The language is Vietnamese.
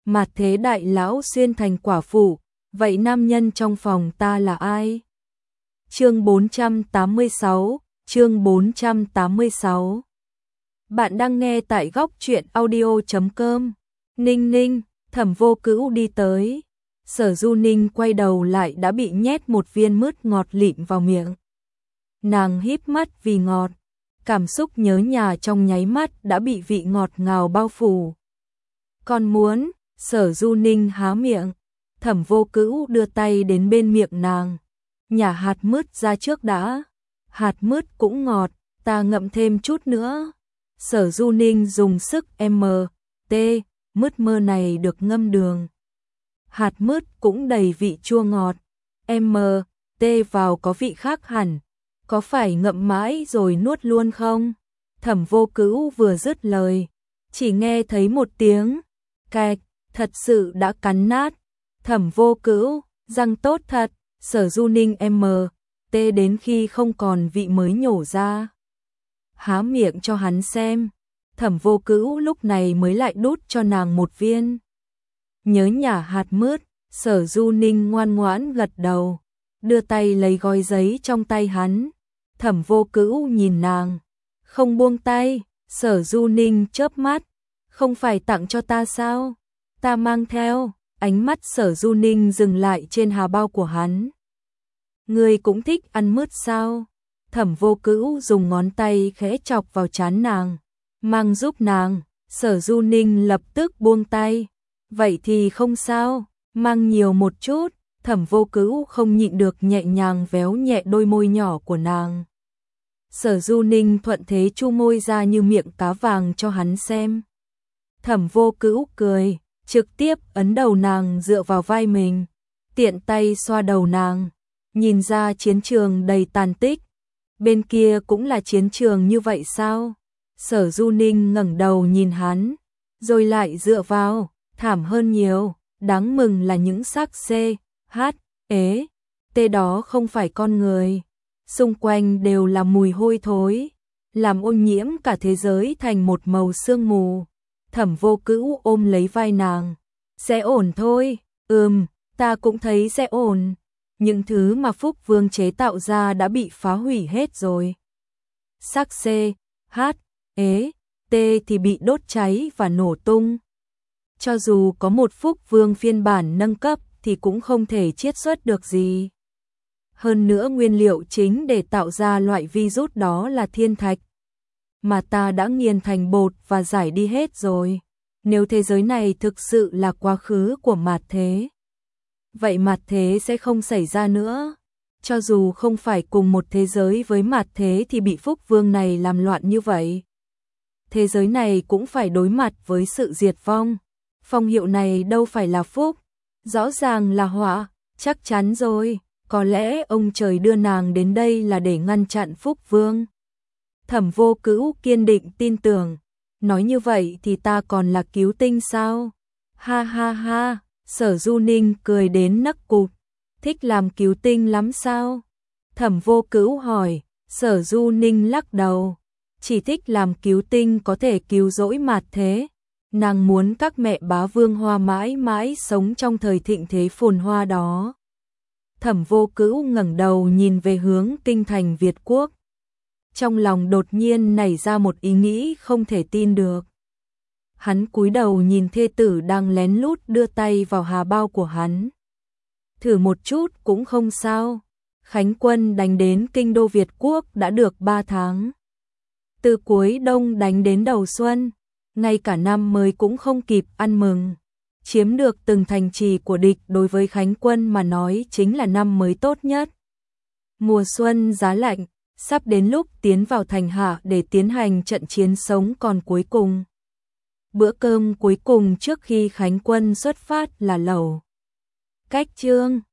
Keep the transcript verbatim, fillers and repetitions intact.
Mạt thế đại lão xuyên thành quả phụ, vậy nam nhân trong phòng ta là ai? Chương bốn trăm tám mươi sáu, chương bốn trăm tám mươi sáu. Bạn đang nghe tại góc truyện audio chấm com. Ninh ninh, Thẩm Vô Cữu đi tới. Sở Du Ninh quay đầu lại đã bị nhét một viên mứt ngọt lịm vào miệng. Nàng híp mắt vì ngọt, cảm xúc nhớ nhà trong nháy mắt đã bị vị ngọt ngào bao phủ. Con muốn, Sở Du Ninh há miệng, Thẩm Vô Cữu đưa tay đến bên miệng nàng. Nhả hạt mứt ra trước đã. Hạt mứt cũng ngọt, ta ngậm thêm chút nữa. Sở Du Ninh dùng sức M, T, mứt mơ này được ngâm đường. Hạt mứt cũng đầy vị chua ngọt. M, T vào có vị khác hẳn. Có phải ngậm mãi rồi nuốt luôn không? Thẩm Vô Cữu vừa dứt lời, chỉ nghe thấy một tiếng cạch, thật sự đã cắn nát. Thẩm Vô Cữu, răng tốt thật. Sở Du Ninh M, T đến khi không còn vị mới nhổ ra. Há miệng cho hắn xem. Thẩm Vô Cữu lúc này mới lại đút cho nàng một viên. Nhớ nhả hạt mứt, Sở Du Ninh ngoan ngoãn gật đầu, đưa tay lấy gói giấy trong tay hắn. Thẩm Vô Cữu nhìn nàng, không buông tay. Sở Du Ninh chớp mắt, không phải tặng cho ta sao? Ta mang theo. Ánh mắt Sở Du Ninh dừng lại trên hà bao của hắn. Ngươi cũng thích ăn mứt sao? Thẩm Vô Cữu dùng ngón tay khẽ chọc vào trán nàng. Mang giúp nàng. Sở Du Ninh lập tức buông tay. Vậy thì không sao, mang nhiều một chút. Thẩm Vô Cữu không nhịn được nhẹ nhàng véo nhẹ đôi môi nhỏ của nàng. Sở Du Ninh thuận thế chu môi ra như miệng cá vàng cho hắn xem. Thẩm Vô Cữu cười, trực tiếp ấn đầu nàng dựa vào vai mình, tiện tay xoa đầu nàng, nhìn ra chiến trường đầy tàn tích. Bên kia cũng là chiến trường như vậy sao? Sở Du Ninh ngẩng đầu nhìn hắn, rồi lại dựa vào, thảm hơn nhiều. Đáng mừng là những xác C, H, ế, T đó không phải con người. Xung quanh đều là mùi hôi thối, làm ô nhiễm cả thế giới thành một màu sương mù. Thẩm Vô Cữu ôm lấy vai nàng. Sẽ ổn thôi. Ừm, ta cũng thấy sẽ ổn. Những thứ mà Phúc Vương chế tạo ra đã bị phá hủy hết rồi. Xác C, H, ế, T thì bị đốt cháy và nổ tung. Cho dù có một Phúc Vương phiên bản nâng cấp thì cũng không thể chiết xuất được gì. Hơn nữa nguyên liệu chính để tạo ra loại virus đó là thiên thạch, mà ta đã nghiền thành bột và giải đi hết rồi. Nếu thế giới này thực sự là quá khứ của mạt thế, vậy mạt thế sẽ không xảy ra nữa. Cho dù không phải cùng một thế giới với mạt thế thì bị Phúc Vương này làm loạn như vậy, thế giới này cũng phải đối mặt với sự diệt vong. Phong hiệu này đâu phải là phúc, rõ ràng là họa. Chắc chắn rồi, có lẽ ông trời đưa nàng đến đây là để ngăn chặn Phúc Vương. Thẩm Vô Cữu kiên định tin tưởng. Nói như vậy thì ta còn là cứu tinh sao? Ha ha ha, Sở Du Ninh cười đến nấc cụt. Thích làm cứu tinh lắm sao? Thẩm Vô Cữu hỏi. Sở Du Ninh lắc đầu. Chỉ thích làm cứu tinh có thể cứu rỗi mạt thế. Nàng muốn các mẹ bá vương hoa mãi mãi sống trong thời thịnh thế phồn hoa đó. Thẩm Vô Cữu ngẩng đầu nhìn về hướng kinh thành Việt Quốc. Trong lòng đột nhiên nảy ra một ý nghĩ không thể tin được. Hắn cúi đầu nhìn thê tử đang lén lút đưa tay vào hà bao của hắn. Thử một chút cũng không sao. Khánh quân đánh đến kinh đô Việt Quốc đã được ba tháng. Từ cuối đông đánh đến đầu xuân, ngay cả năm mới cũng không kịp ăn mừng. Chiếm được từng thành trì của địch đối với Khánh quân mà nói chính là năm mới tốt nhất. Mùa xuân giá lạnh, sắp đến lúc tiến vào thành hạ để tiến hành trận chiến sống còn cuối cùng. Bữa cơm cuối cùng trước khi Khánh quân xuất phát là lẩu cách trương.